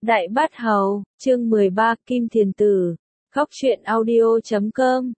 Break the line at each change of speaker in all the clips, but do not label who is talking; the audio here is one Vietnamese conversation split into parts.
Đại Bát Hầu, chương 13, Kim Thiền Tử. Khóc truyện audio.com.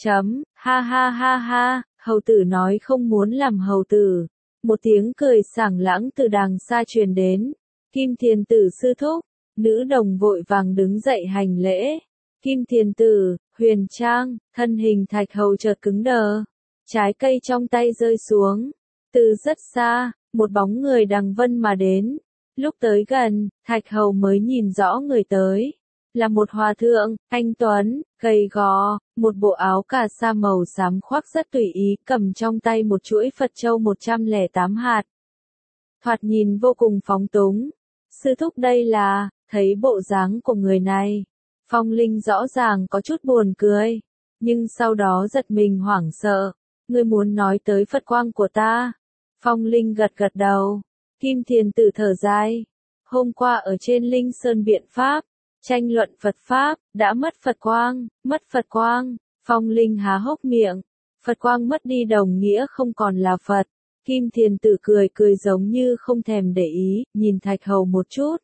Ha ha ha ha, hầu tử nói không muốn làm hầu tử. Một tiếng cười sảng lãng từ đàng xa truyền đến. Kim Thiền Tử sư thúc, nữ đồng vội vàng đứng dậy hành lễ. Kim Thiền Tử, huyền trang, thân hình Thạch Hầu chợt cứng đờ. Trái cây trong tay rơi xuống. Từ rất xa, một bóng người đằng vân mà đến. Lúc tới gần, Thạch Hầu mới nhìn rõ người tới. Là một hòa thượng, anh tuấn, gầy gò, một bộ áo cà sa màu xám khoác rất tùy ý, cầm trong tay một chuỗi Phật châu 108 hạt. Thoạt nhìn vô cùng phóng túng. Sư thúc đây là, thấy bộ dáng của người này. Phong Linh rõ ràng có chút buồn cười, nhưng sau đó giật mình hoảng sợ. Ngươi muốn nói tới Phật quang của ta? Phong Linh gật gật đầu. Kim Thiền Tử thở dài. Hôm qua ở trên Linh Sơn Biện Pháp, tranh luận Phật Pháp, đã mất Phật quang. Phong Linh há hốc miệng. Phật quang mất đi đồng nghĩa không còn là Phật. Kim Thiền Tử cười giống như không thèm để ý, nhìn Thạch Hầu một chút.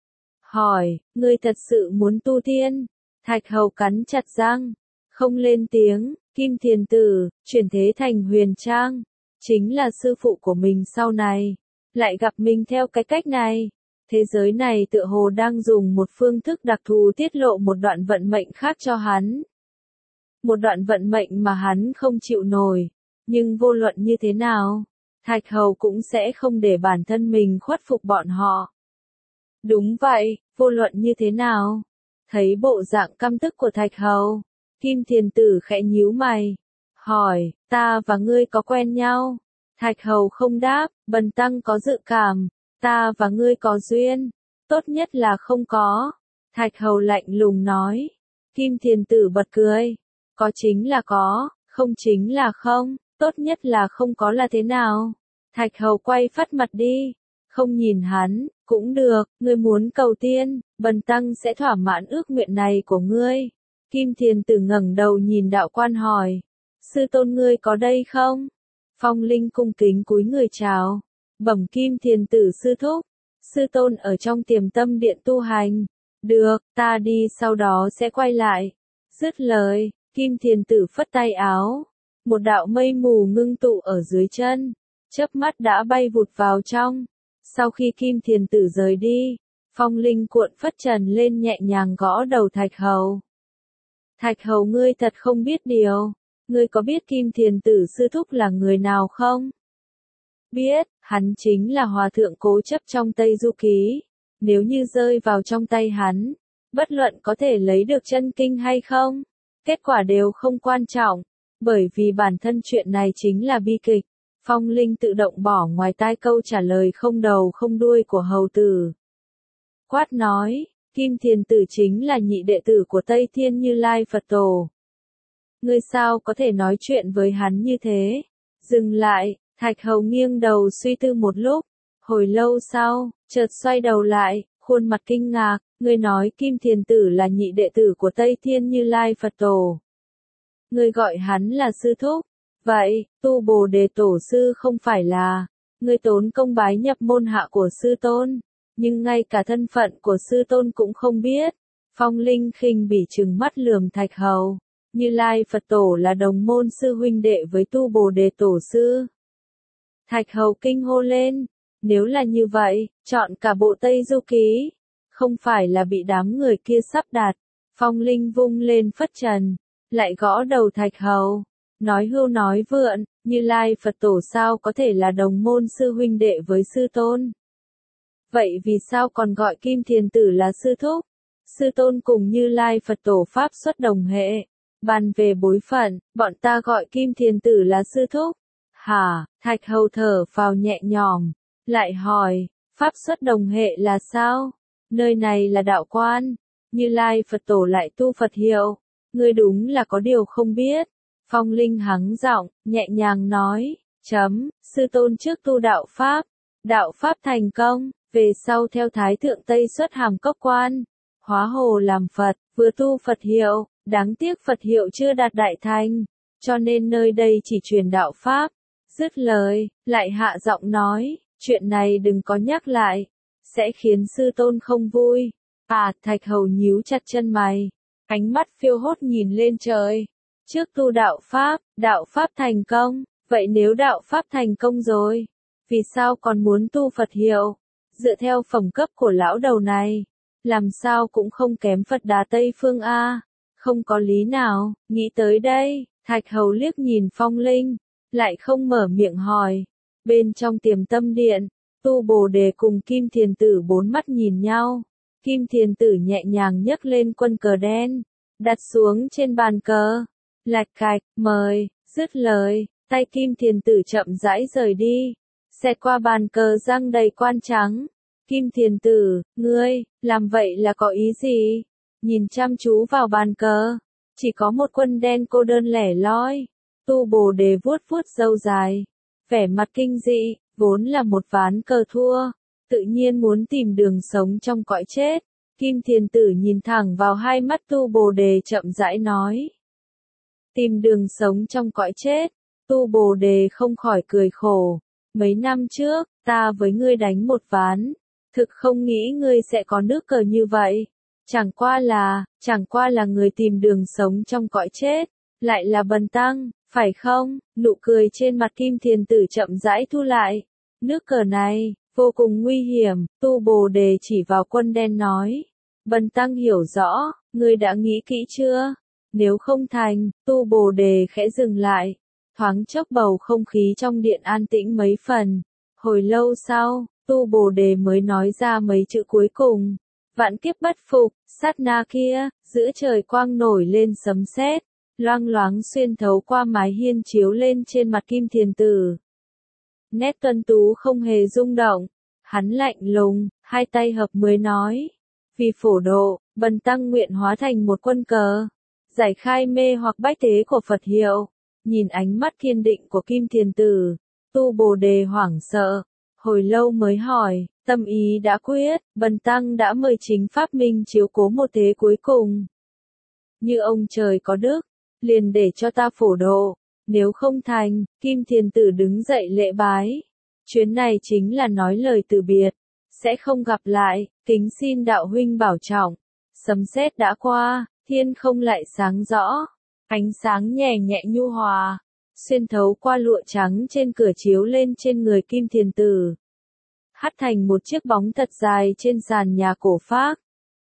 Hỏi, ngươi thật sự muốn tu tiên? Thạch Hầu cắn chặt răng, không lên tiếng. Kim Thiền Tử, chuyển thế thành huyền trang, chính là sư phụ của mình sau này. Lại gặp mình theo cái cách này. Thế giới này tựa hồ đang dùng một phương thức đặc thù tiết lộ một đoạn vận mệnh khác cho hắn. Một đoạn vận mệnh mà hắn không chịu nổi. Nhưng vô luận như thế nào, Thạch Hầu cũng sẽ không để bản thân mình khuất phục bọn họ. Đúng vậy, vô luận như thế nào. Thấy bộ dạng căm tức của Thạch Hầu, Kim Thiền Tử khẽ nhíu mày. Hỏi, ta và ngươi có quen nhau? Thạch Hầu không đáp, bần tăng có dự cảm, ta và ngươi có duyên, tốt nhất là không có. Thạch Hầu lạnh lùng nói. Kim Thiền Tử bật cười. Có chính là có, không chính là không, tốt nhất là không có là thế nào? Thạch Hầu quay phắt mặt đi, không nhìn hắn, cũng được, ngươi muốn cầu tiên, bần tăng sẽ thỏa mãn ước nguyện này của ngươi. Kim Thiền Tử ngẩng đầu nhìn đạo quan hỏi, sư tôn ngươi có đây không? Phong Linh cung kính cúi người chào. Bẩm Kim Thiền Tử sư thúc, sư tôn ở trong Tiềm Tâm Điện tu hành. Được, ta đi sau đó sẽ quay lại. Dứt lời, Kim Thiền Tử phất tay áo. Một đạo mây mù ngưng tụ ở dưới chân, chớp mắt đã bay vụt vào trong. Sau khi Kim Thiền Tử rời đi, Phong Linh cuộn phất trần lên nhẹ nhàng gõ đầu Thạch Hầu. Thạch Hầu ngươi thật không biết điều. Ngươi có biết Kim Thiền Tử sư thúc là người nào không? Biết, hắn chính là hòa thượng cố chấp trong Tây Du Ký. Nếu như rơi vào trong tay hắn, bất luận có thể lấy được chân kinh hay không, kết quả đều không quan trọng, bởi vì bản thân chuyện này chính là bi kịch. Phong Linh tự động bỏ ngoài tai câu trả lời không đầu không đuôi của hầu tử. Quát nói, Kim Thiền Tử chính là nhị đệ tử của Tây Thiên Như Lai Phật Tổ. Ngươi sao có thể nói chuyện với hắn như thế? Dừng lại, Thạch Hầu nghiêng đầu suy tư một lúc. Hồi lâu sau, chợt xoay đầu lại, khuôn mặt kinh ngạc. Ngươi nói Kim Thiền Tử là nhị đệ tử của Tây Thiên Như Lai Phật Tổ. Ngươi gọi hắn là sư thúc. Vậy, Tu Bồ Đề Tổ sư không phải là, ngươi tốn công bái nhập môn hạ của sư tôn, nhưng ngay cả thân phận của sư tôn cũng không biết. Phong Linh khinh bỉ trừng mắt lườm Thạch Hầu. Như Lai Phật Tổ là đồng môn sư huynh đệ với Tu Bồ Đề Tổ sư. Thạch Hầu kinh hô lên. Nếu là như vậy, chọn cả bộ Tây Du Ký, không phải là bị đám người kia sắp đặt. Phong Linh vung lên phất trần, lại gõ đầu Thạch Hầu. Nói hưu nói vượn, Như Lai Phật Tổ sao có thể là đồng môn sư huynh đệ với sư tôn? Vậy vì sao còn gọi Kim Thiền Tử là sư thúc? Sư tôn cùng Như Lai Phật Tổ pháp xuất đồng hệ. Bàn về bối phận, bọn ta gọi Kim Thiền Tử là sư thúc. Hả? Thạch Hầu thở phào nhẹ nhõm, lại hỏi, pháp xuất đồng hệ là sao? Nơi này là đạo quan, Như Lai Phật Tổ lại tu Phật hiệu. Ngươi đúng là có điều không biết. Phong Linh hắng giọng, nhẹ nhàng nói, sư tôn trước tu đạo pháp thành công, về sau theo Thái Thượng Tây xuất Hàm Cốc Quan, hóa hồ làm Phật, vừa tu Phật hiệu, đáng tiếc Phật hiệu chưa đạt đại thành, cho nên nơi đây chỉ truyền đạo pháp. Dứt lời, lại hạ giọng nói, chuyện này đừng có nhắc lại, sẽ khiến sư tôn không vui. Thạch Hầu nhíu chặt chân mày, ánh mắt phiêu hốt nhìn lên trời. Trước tu đạo pháp thành công, vậy nếu đạo pháp thành công rồi, vì sao còn muốn tu Phật hiệu? Dựa theo phẩm cấp của lão đầu này, làm sao cũng không kém Phật Đà Tây Phương a, không có lý nào. Nghĩ tới đây, Thạch Hầu liếc nhìn Phong Linh, lại không mở miệng hỏi. Bên trong Tiềm Tâm Điện, Tu Bồ Đề cùng Kim Thiền Tử bốn mắt nhìn nhau. Kim Thiền Tử nhẹ nhàng nhấc lên quân cờ đen, đặt xuống trên bàn cờ. Lạch cạch, mời, dứt lời, tay Kim Thiền Tử chậm rãi rời đi, xẹt qua bàn cờ răng đầy quan trắng. Kim Thiền Tử, ngươi, làm vậy là có ý gì? Nhìn chăm chú vào bàn cờ, chỉ có một quân đen cô đơn lẻ loi. Tu Bồ Đề vuốt vuốt râu dài, vẻ mặt kinh dị, vốn là một ván cờ thua, tự nhiên muốn tìm đường sống trong cõi chết. Kim Thiền Tử nhìn thẳng vào hai mắt Tu Bồ Đề chậm rãi nói. Tìm đường sống trong cõi chết. Tu Bồ Đề không khỏi cười khổ. Mấy năm trước, ta với ngươi đánh một ván, thực không nghĩ ngươi sẽ có nước cờ như vậy. Chẳng qua là người tìm đường sống trong cõi chết, lại là Bần Tăng, phải không? Nụ cười trên mặt Kim Thiền Tử chậm rãi thu lại. Nước cờ này, vô cùng nguy hiểm, Tu Bồ Đề chỉ vào quân đen nói. Bần Tăng hiểu rõ, ngươi đã nghĩ kỹ chưa? Nếu không thành, Tu Bồ Đề khẽ dừng lại. Thoáng chốc bầu không khí trong điện an tĩnh mấy phần. Hồi lâu sau, Tu Bồ Đề mới nói ra mấy chữ cuối cùng. Vạn kiếp bất phục, sát na kia, giữa trời quang nổi lên sấm sét, loang loáng xuyên thấu qua mái hiên chiếu lên trên mặt Kim Thiền Tử. Nét tuấn tú không hề rung động, hắn lạnh lùng, hai tay hợp mới nói. Vì phổ độ, Bần Tăng nguyện hóa thành một quân cờ, giải khai mê hoặc bách thế của Phật hiệu. Nhìn ánh mắt kiên định của Kim Thiền Tử, Tu Bồ Đề hoảng sợ, hồi lâu mới hỏi, tâm ý đã quyết, Bần Tăng đã mời chính Pháp Minh chiếu cố một thế cuối cùng. Như ông trời có đức, liền để cho ta phổ độ, nếu không thành, Kim Thiền Tử đứng dậy lễ bái. Chuyến này chính là nói lời từ biệt, sẽ không gặp lại, kính xin đạo huynh bảo trọng. Sấm sét đã qua, thiên không lại sáng rõ. Ánh sáng nhẹ nhẹ nhu hòa, xuyên thấu qua lụa trắng trên cửa chiếu lên trên người Kim Thiền Tử. Hắt thành một chiếc bóng thật dài trên sàn nhà cổ phác.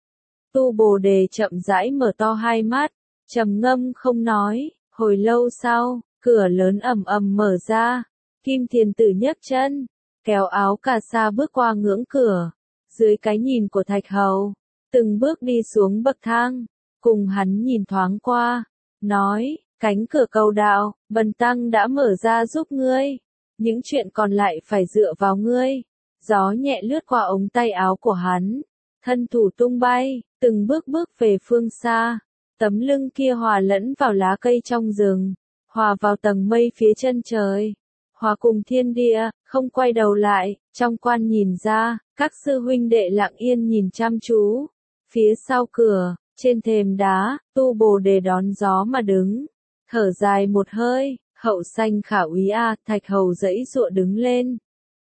Tu Bồ Đề chậm rãi mở to hai mắt, trầm ngâm không nói. Hồi lâu sau, cửa lớn ầm ầm mở ra. Kim Thiền Tử nhấc chân, kéo áo cà sa bước qua ngưỡng cửa. Dưới cái nhìn của Thạch Hầu, từng bước đi xuống bậc thang, cùng hắn nhìn thoáng qua. Nói, cánh cửa cầu đạo, Bần Tăng đã mở ra giúp ngươi. Những chuyện còn lại phải dựa vào ngươi. Gió nhẹ lướt qua ống tay áo của hắn. Thân thủ tung bay, từng bước bước về phương xa. Tấm lưng kia hòa lẫn vào lá cây trong rừng. Hòa vào tầng mây phía chân trời. Hòa cùng thiên địa, không quay đầu lại. Trong quan nhìn ra, các sư huynh đệ lặng yên nhìn chăm chú. Phía sau cửa, trên thềm đá, Tu Bồ Đề đón gió mà đứng. Thở dài một hơi, hậu sanh khả úy a, Thạch Hầu dãy dụa đứng lên.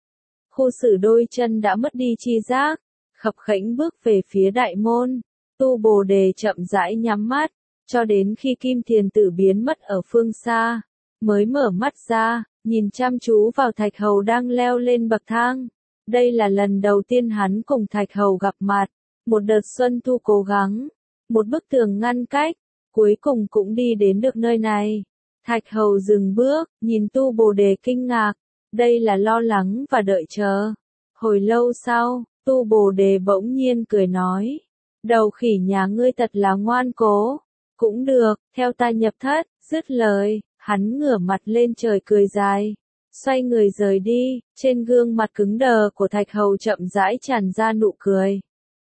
Khu xử đôi chân đã mất đi chi giác, khập khễnh bước về phía đại môn. Tu Bồ Đề chậm rãi nhắm mắt, cho đến khi Kim Thiền Tử biến mất ở phương xa, mới mở mắt ra, nhìn chăm chú vào Thạch Hầu đang leo lên bậc thang. Đây là lần đầu tiên hắn cùng Thạch Hầu gặp mặt, một đợt xuân thu cố gắng, một bức tường ngăn cách, cuối cùng cũng đi đến được nơi này. Thạch Hầu dừng bước, nhìn Tu Bồ Đề kinh ngạc, đây là lo lắng và đợi chờ. Hồi lâu sau, Tu Bồ Đề bỗng nhiên cười nói, đầu khỉ nhà ngươi thật là ngoan cố, cũng được, theo ta nhập thất. Dứt lời, hắn ngửa mặt lên trời cười dài, xoay người rời đi, trên gương mặt cứng đờ của Thạch Hầu chậm rãi tràn ra nụ cười.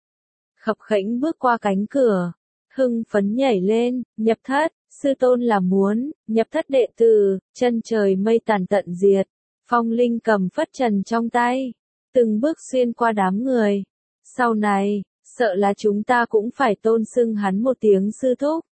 Khập khễnh bước qua cánh cửa, hưng phấn nhảy lên, nhập thất, sư tôn là muốn, nhập thất đệ tử, chân trời mây tàn tận diệt. Phong Linh cầm phất trần trong tay, từng bước xuyên qua đám người. Sau này, sợ là chúng ta cũng phải tôn xưng hắn một tiếng sư thúc.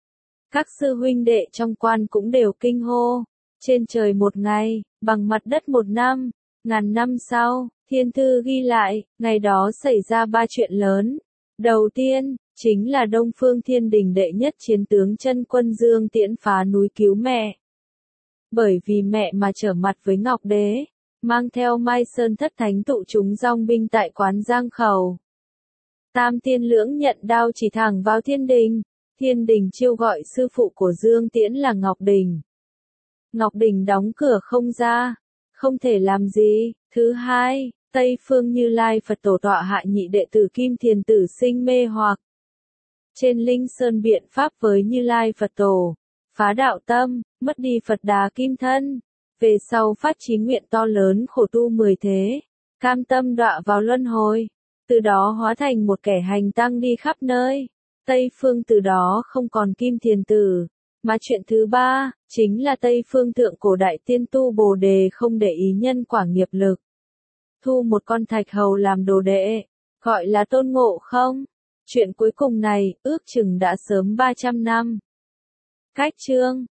Các sư huynh đệ trong quan cũng đều kinh hô. Trên trời một ngày, bằng mặt đất một năm, ngàn năm sau, thiên thư ghi lại, ngày đó xảy ra 3 chuyện lớn. Đầu tiên, chính là Đông Phương Thiên Đình đệ nhất chiến tướng Chân Quân Dương Tiễn phá núi cứu mẹ. Bởi vì mẹ mà trở mặt với Ngọc Đế, mang theo Mai Sơn thất thánh tụ chúng dòng binh tại quán Giang Khẩu. Tam Tiên Lưỡng nhận đao chỉ thẳng vào Thiên Đình. Thiên Đình chiêu gọi sư phụ của Dương Tiễn là Ngọc Đình. Ngọc Đình đóng cửa không ra, không thể làm gì. Thứ hai, Tây Phương Như Lai Phật Tổ tọa hạ nhị đệ tử Kim Thiền Tử sinh mê hoặc. Trên Linh Sơn biện pháp với Như Lai Phật Tổ, phá đạo tâm, mất đi Phật Đà Kim Thân. Về sau phát chí nguyện to lớn khổ tu 10 thế, cam tâm đọa vào luân hồi. Từ đó hóa thành một kẻ hành tăng đi khắp nơi. Tây Phương từ đó không còn Kim Thiền Tử. Mà chuyện thứ ba, chính là Tây Phương thượng cổ đại tiên tu Bồ Đề không để ý nhân quả nghiệp lực. Thu một con thạch hầu làm đồ đệ, gọi là Tôn Ngộ Không. Chuyện cuối cùng này, ước chừng đã sớm 300 năm. Cách chương